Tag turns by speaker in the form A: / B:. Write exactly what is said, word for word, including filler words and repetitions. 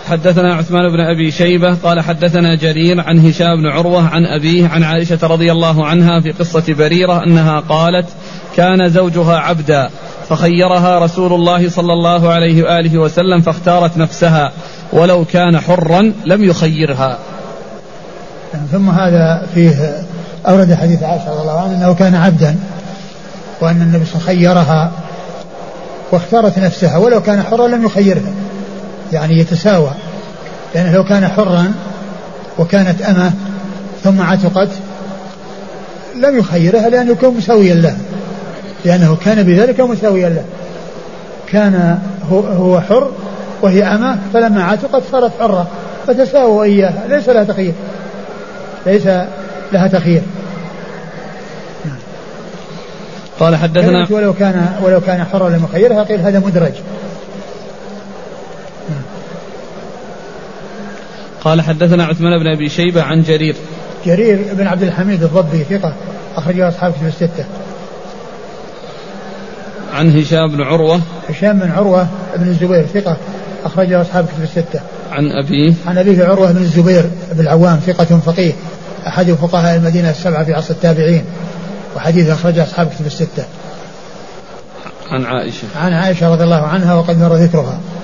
A: حدثنا عثمان بن أبي شيبة قال حدثنا جرير عن هشام بن عروة عن أبيه عن عائشة رضي الله عنها في قصة بريرة أنها قالت كان زوجها عبدا فخيرها رسول الله صلى الله عليه وآله وسلم فاختارت نفسها ولو كان حرا لم يخيرها.
B: ثم هذا فيه أورد حديث عائشة رضي الله عنها أنه كان عبدا وأن النبي خيرها واختارت نفسها ولو كان حرا لم يخيرها، يعني يتساوى، لأنه لو كان حرا وكانت أمه ثم عتقت لم يخيرها لأنه يكون مساويا له، لأنه كان بذلك مساويا له، كان هو حر وهي أمه فلما عتقت صارت حرة فتساووا إياها، ليس لها تخيير، ليس لها تخيير.
A: قال حدثنا
B: ولو كان ولو كان حرا لم يخيرها قيل هذا مدرج.
A: قال حدثنا عثمان بن أبي شيبة عن جرير
B: جرير بن عبد الحميد الضبي ثقة أخرجه أصحاب كتب الستة.
A: عن هشام بن عروة
B: هشام بن عروة بن الزبير ثقة أخرجه أصحاب كتب الستة.
A: عن أبيه
B: عن أبيه عروة بن الزبير بن العوام ثقة فقيه أحد فقهاء المدينة السبعة في عصر التابعين وحديث أخرجه أصحاب كتب الستة.
A: عن عائشة
B: عن عائشة رضي الله عنها وقد مر ذكرها.